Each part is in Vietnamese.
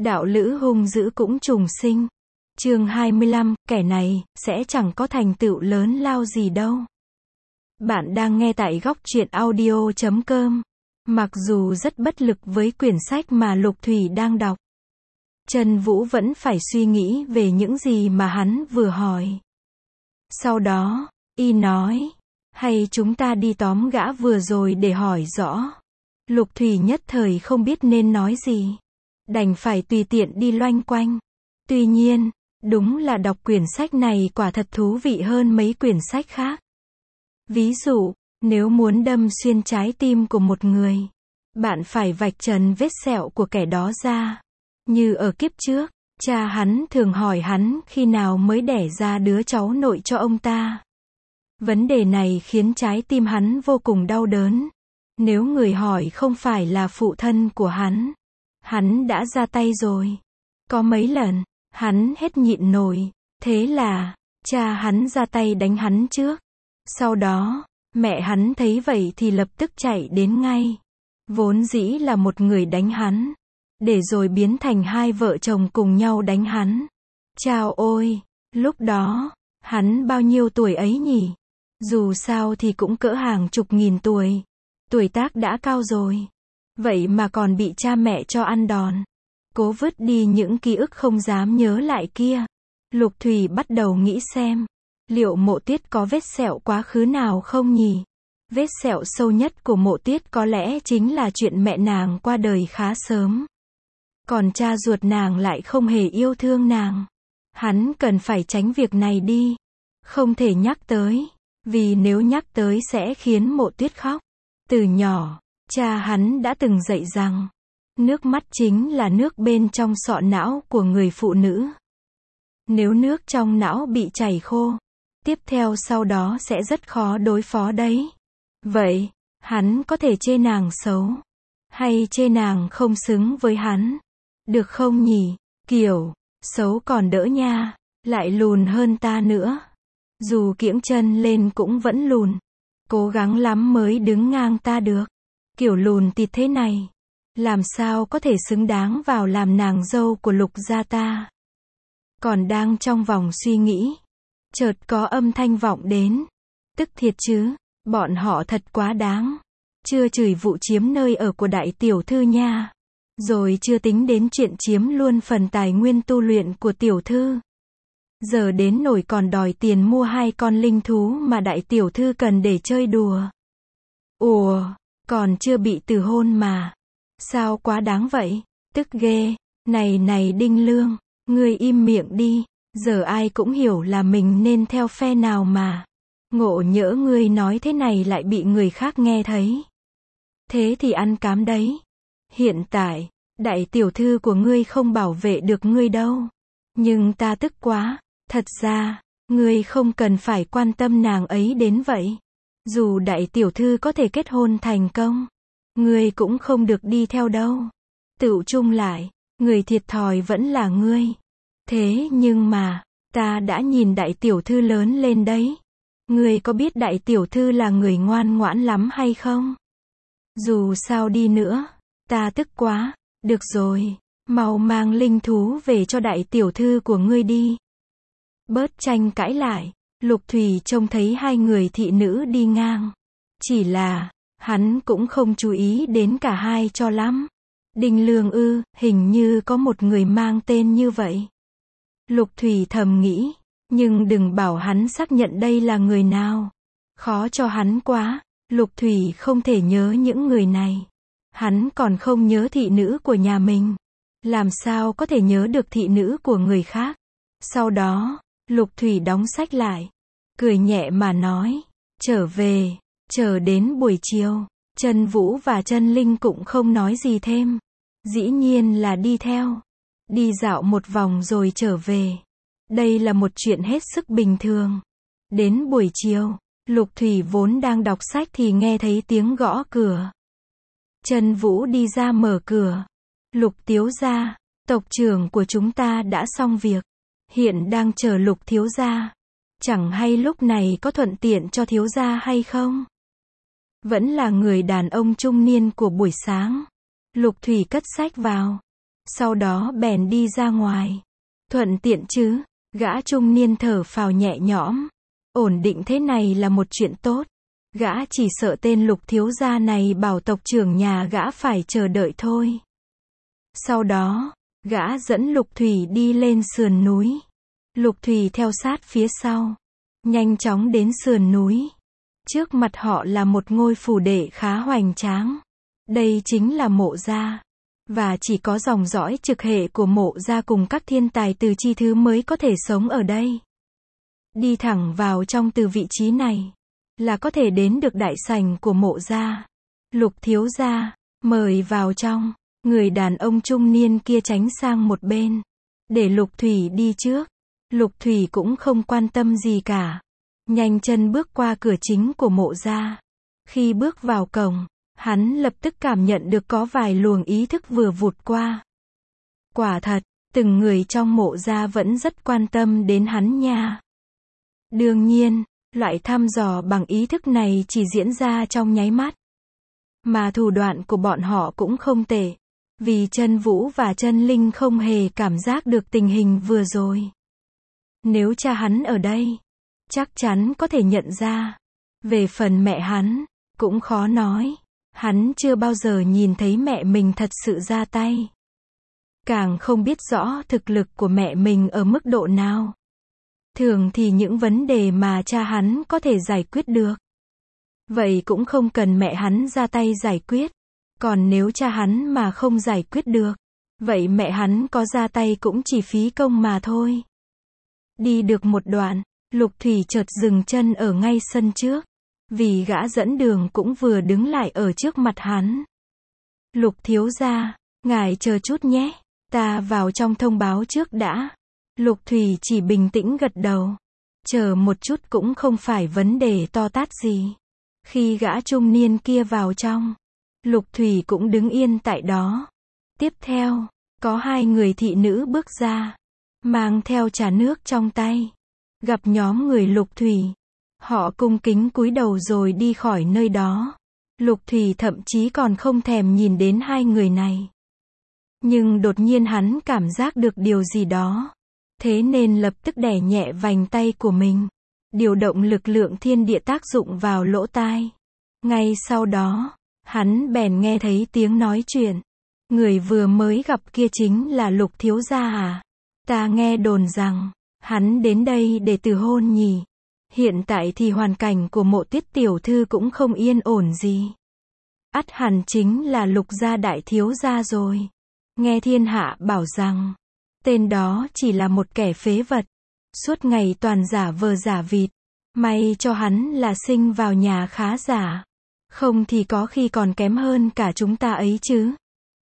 đạo lữ hung dữ cũng trùng sinh. Chương 25, kẻ này, sẽ chẳng có thành tựu lớn lao gì đâu. Bạn đang nghe tại góc truyện audio.com. Mặc dù rất bất lực với quyển sách mà Lục Thủy đang đọc, Trần Vũ vẫn phải suy nghĩ về những gì mà hắn vừa hỏi. Sau đó, y nói, hay chúng ta đi tóm gã vừa rồi để hỏi rõ. Lục Thủy nhất thời không biết nên nói gì, đành phải tùy tiện đi loanh quanh. Tuy nhiên, đúng là đọc quyển sách này quả thật thú vị hơn mấy quyển sách khác. Ví dụ, nếu muốn đâm xuyên trái tim của một người, bạn phải vạch trần vết sẹo của kẻ đó ra. Như ở kiếp trước, cha hắn thường hỏi hắn khi nào mới đẻ ra đứa cháu nội cho ông ta. Vấn đề này khiến trái tim hắn vô cùng đau đớn. Nếu người hỏi không phải là phụ thân của hắn đã ra tay rồi. Có mấy lần, hắn hết nhịn nổi, thế là, cha hắn ra tay đánh hắn trước. Sau đó, mẹ hắn thấy vậy thì lập tức chạy đến ngay. Vốn dĩ là một người đánh hắn, để rồi biến thành hai vợ chồng cùng nhau đánh hắn. Chao ôi, lúc đó, hắn bao nhiêu tuổi ấy nhỉ? Dù sao thì cũng cỡ hàng chục nghìn tuổi. Tuổi tác đã cao rồi. Vậy mà còn bị cha mẹ cho ăn đòn. Cố vứt đi những ký ức không dám nhớ lại kia. Lục Thủy bắt đầu nghĩ xem, liệu Mộ Tiết có vết sẹo quá khứ nào không nhỉ? Vết sẹo sâu nhất của Mộ Tiết có lẽ chính là chuyện mẹ nàng qua đời khá sớm. Còn cha ruột nàng lại không hề yêu thương nàng. Hắn cần phải tránh việc này đi. Không thể nhắc tới, vì nếu nhắc tới sẽ khiến Mộ Tiết khóc. Từ nhỏ, cha hắn đã từng dạy rằng, nước mắt chính là nước bên trong sọ não của người phụ nữ. Nếu nước trong não bị chảy khô, tiếp theo sau đó sẽ rất khó đối phó đấy. Vậy, hắn có thể chê nàng xấu, hay chê nàng không xứng với hắn? Được không nhỉ? Kiểu, xấu còn đỡ nha, lại lùn hơn ta nữa. Dù kiễng chân lên cũng vẫn lùn. Cố gắng lắm mới đứng ngang ta được. Kiểu lùn tịt thế này, làm sao có thể xứng đáng vào làm nàng dâu của Lục gia ta? Còn đang trong vòng suy nghĩ, chợt có âm thanh vọng đến. Tức thiệt chứ, bọn họ thật quá đáng. Chưa chửi vụ chiếm nơi ở của đại tiểu thư nha. Rồi chưa tính đến chuyện chiếm luôn phần tài nguyên tu luyện của tiểu thư. Giờ đến nổi còn đòi tiền mua 2 con linh thú mà đại tiểu thư cần để chơi đùa. Ủa, còn chưa bị từ hôn mà. Sao quá đáng vậy? Tức ghê. Này Đinh Lương, ngươi im miệng đi. Giờ ai cũng hiểu là mình nên theo phe nào mà. Ngộ nhỡ ngươi nói thế này lại bị người khác nghe thấy. Thế thì ăn cám đấy. Hiện tại, đại tiểu thư của ngươi không bảo vệ được ngươi đâu. Nhưng ta tức quá. Thật ra, ngươi không cần phải quan tâm nàng ấy đến vậy. Dù đại tiểu thư có thể kết hôn thành công, ngươi cũng không được đi theo đâu. Tựu chung lại, người thiệt thòi vẫn là ngươi. Thế nhưng mà, ta đã nhìn đại tiểu thư lớn lên đấy. Ngươi có biết đại tiểu thư là người ngoan ngoãn lắm hay không? Dù sao đi nữa, ta tức quá. Được rồi, mau mang linh thú về cho đại tiểu thư của ngươi đi. Bớt tranh cãi lại, Lục Thủy trông thấy 2 người thị nữ đi ngang. Chỉ là, hắn cũng không chú ý đến cả hai cho lắm. Đinh Lương ư, hình như có một người mang tên như vậy. Lục Thủy thầm nghĩ, nhưng đừng bảo hắn xác nhận đây là người nào. Khó cho hắn quá, Lục Thủy không thể nhớ những người này. Hắn còn không nhớ thị nữ của nhà mình. Làm sao có thể nhớ được thị nữ của người khác? Sau đó, Lục Thủy đóng sách lại, cười nhẹ mà nói, trở về. Chờ đến buổi chiều, Trần Vũ và Trân Linh cũng không nói gì thêm. Dĩ nhiên là đi theo. Đi dạo một vòng rồi trở về. Đây là một chuyện hết sức bình thường. Đến buổi chiều, Lục Thủy vốn đang đọc sách thì nghe thấy tiếng gõ cửa. Trần Vũ đi ra mở cửa. Lục thiếu gia, tộc trưởng của chúng ta đã xong việc. Hiện đang chờ Lục thiếu gia. Chẳng hay lúc này có thuận tiện cho thiếu gia hay không? Vẫn là người đàn ông trung niên của buổi sáng. Lục Thủy cất sách vào. Sau đó bèn đi ra ngoài. Thuận tiện chứ, gã trung niên thở phào nhẹ nhõm. Ổn định thế này là một chuyện tốt. Gã chỉ sợ tên Lục thiếu gia này bảo tộc trưởng nhà gã phải chờ đợi thôi. Sau đó, gã dẫn Lục Thủy đi lên sườn núi. Lục Thủy theo sát phía sau. Nhanh chóng đến sườn núi. Trước mặt họ là một ngôi phủ đệ khá hoành tráng. Đây chính là Mộ gia. Và chỉ có dòng dõi trực hệ của Mộ gia cùng các thiên tài từ chi thứ mới có thể sống ở đây. Đi thẳng vào trong từ vị trí này, là có thể đến được đại sảnh của Mộ gia. Lục thiếu gia, mời vào trong. Người đàn ông trung niên kia tránh sang một bên, để Lục Thủy đi trước. Lục Thủy cũng không quan tâm gì cả. Nhanh chân bước qua cửa chính của Mộ gia. Khi bước vào cổng, hắn lập tức cảm nhận được có vài luồng ý thức vừa vụt qua. Quả thật, từng người trong Mộ gia vẫn rất quan tâm đến hắn nha. Đương nhiên, loại thăm dò bằng ý thức này chỉ diễn ra trong nháy mắt. Mà thủ đoạn của bọn họ cũng không tệ. Vì Chân Vũ và Chân Linh không hề cảm giác được tình hình vừa rồi. Nếu cha hắn ở đây, chắc chắn có thể nhận ra. Về phần mẹ hắn, cũng khó nói. Hắn chưa bao giờ nhìn thấy mẹ mình thật sự ra tay. Càng không biết rõ thực lực của mẹ mình ở mức độ nào. Thường thì những vấn đề mà cha hắn có thể giải quyết được. Vậy cũng không cần mẹ hắn ra tay giải quyết. Còn nếu cha hắn mà không giải quyết được, vậy mẹ hắn có ra tay cũng chỉ phí công mà thôi. Đi được một đoạn, Lục Thủy chợt dừng chân ở ngay sân trước. Vì gã dẫn đường cũng vừa đứng lại ở trước mặt hắn. Lục thiếu gia, ngài chờ chút nhé, ta vào trong thông báo trước đã. Lục Thủy chỉ bình tĩnh gật đầu. Chờ một chút cũng không phải vấn đề to tát gì. Khi gã trung niên kia vào trong, Lục Thủy cũng đứng yên tại đó. Tiếp theo, có hai người thị nữ bước ra, mang theo trà nước trong tay. Gặp nhóm người Lục Thủy, họ cung kính cúi đầu rồi đi khỏi nơi đó. Lục Thủy thậm chí còn không thèm nhìn đến hai người này. Nhưng đột nhiên hắn cảm giác được điều gì đó. Thế nên lập tức đè nhẹ vành tay của mình. Điều động lực lượng thiên địa tác dụng vào lỗ tai. Ngay sau đó, hắn bèn nghe thấy tiếng nói chuyện. Người vừa mới gặp kia chính là Lục thiếu gia à? Ta nghe đồn rằng, hắn đến đây để từ hôn nhỉ. Hiện tại thì hoàn cảnh của Mộ Tiết tiểu thư cũng không yên ổn gì. Ắt hẳn chính là Lục gia đại thiếu gia rồi. Nghe thiên hạ bảo rằng, tên đó chỉ là một kẻ phế vật. Suốt ngày toàn giả vờ giả vịt. May cho hắn là sinh vào nhà khá giả. Không thì có khi còn kém hơn cả chúng ta ấy chứ.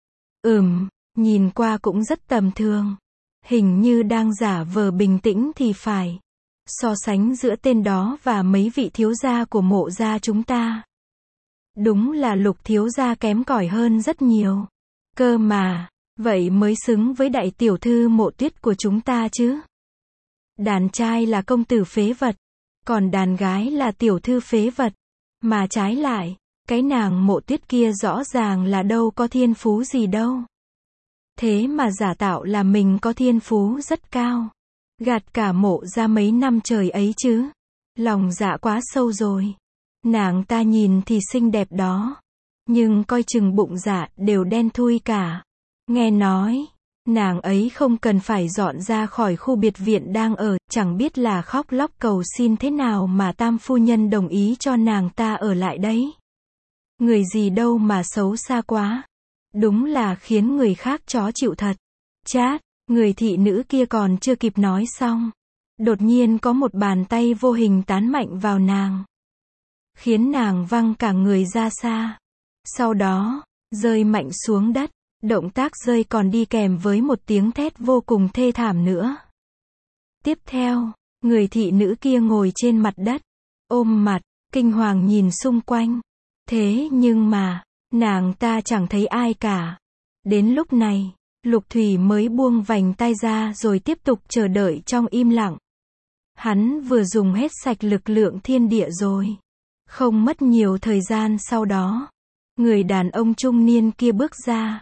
Nhìn qua cũng rất tầm thường. Hình như đang giả vờ bình tĩnh thì phải. So sánh giữa tên đó và mấy vị thiếu gia của Mộ gia chúng ta. Đúng là Lục thiếu gia kém cỏi hơn rất nhiều. Cơ mà, vậy mới xứng với đại tiểu thư Mộ Tuyết của chúng ta chứ. Đàn trai là công tử phế vật, còn đàn gái là tiểu thư phế vật. Mà trái lại, cái nàng Mộ Tuyết kia rõ ràng là đâu có thiên phú gì đâu. Thế mà giả tạo là mình có thiên phú rất cao. Gạt cả Mộ ra mấy năm trời ấy chứ. Lòng dạ quá sâu rồi. Nàng ta nhìn thì xinh đẹp đó. Nhưng coi chừng bụng dạ đều đen thui cả. Nghe nói, nàng ấy không cần phải dọn ra khỏi khu biệt viện đang ở, chẳng biết là khóc lóc cầu xin thế nào mà tam phu nhân đồng ý cho nàng ta ở lại đấy. Người gì đâu mà xấu xa quá. Đúng là khiến người khác chó chịu thật. Chát, người thị nữ kia còn chưa kịp nói xong. Đột nhiên có một bàn tay vô hình tán mạnh vào nàng. Khiến nàng văng cả người ra xa. Sau đó, rơi mạnh xuống đất. Động tác rơi còn đi kèm với một tiếng thét vô cùng thê thảm nữa. Tiếp theo, người thị nữ kia ngồi trên mặt đất, ôm mặt, kinh hoàng nhìn xung quanh. Thế nhưng mà, nàng ta chẳng thấy ai cả. Đến lúc này, Lục Thủy mới buông vành tay ra rồi tiếp tục chờ đợi trong im lặng. Hắn vừa dùng hết sạch lực lượng thiên địa rồi. Không mất nhiều thời gian sau đó, người đàn ông trung niên kia bước ra.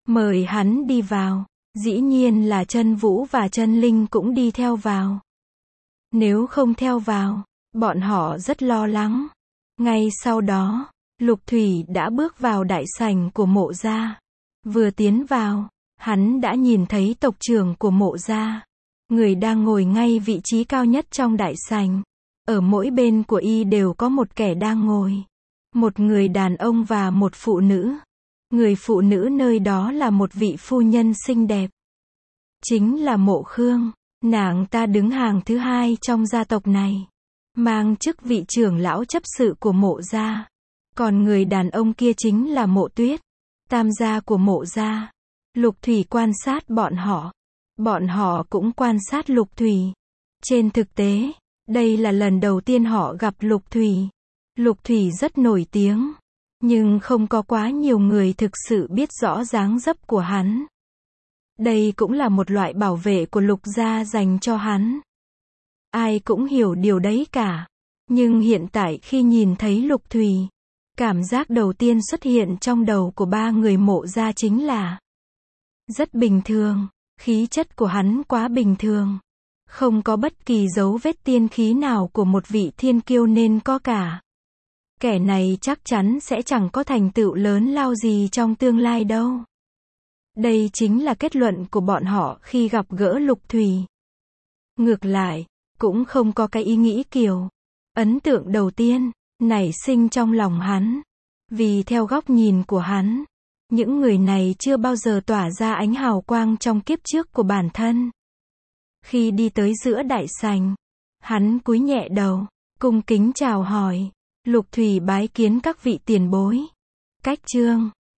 mời hắn đi vào. Dĩ nhiên là Chân Vũ và Chân Linh cũng đi theo vào. Nếu không theo vào, bọn họ rất lo lắng. Ngay sau đó, Lục Thủy đã bước vào đại sảnh của Mộ gia. Vừa tiến vào, hắn đã nhìn thấy tộc trưởng của Mộ gia. Người đang ngồi ngay vị trí cao nhất trong đại sảnh. Ở mỗi bên của y đều có một kẻ đang ngồi. Một người đàn ông và một phụ nữ. Người phụ nữ nơi đó là một vị phu nhân xinh đẹp. Chính là Mộ Khương. Nàng ta đứng hàng thứ 2 trong gia tộc này. Mang chức vị trưởng lão chấp sự của Mộ gia. Còn người đàn ông kia chính là Mộ Tuyết, tam gia của Mộ gia. Lục Thủy quan sát bọn họ. Bọn họ cũng quan sát Lục Thủy. Trên thực tế, đây là lần đầu tiên họ gặp Lục Thủy. Lục Thủy rất nổi tiếng, nhưng không có quá nhiều người thực sự biết rõ dáng dấp của hắn. Đây cũng là một loại bảo vệ của Lục gia dành cho hắn. Ai cũng hiểu điều đấy cả. Nhưng hiện tại khi nhìn thấy Lục Thủy, cảm giác đầu tiên xuất hiện trong đầu của 3 người Mộ gia chính là rất bình thường. Khí chất của hắn quá bình thường. Không có bất kỳ dấu vết tiên khí nào của một vị thiên kiêu nên có cả. Kẻ này chắc chắn sẽ chẳng có thành tựu lớn lao gì trong tương lai đâu. Đây chính là kết luận của bọn họ khi gặp gỡ Lục Thủy. Ngược lại, cũng không có cái ý nghĩ kiểu ấn tượng đầu tiên nảy sinh trong lòng hắn. Vì theo góc nhìn của hắn, những người này chưa bao giờ tỏa ra ánh hào quang trong kiếp trước của bản thân. Khi đi tới giữa đại sảnh, hắn cúi nhẹ đầu, cung kính chào hỏi. Lục Thủy bái kiến các vị tiền bối. Cách chương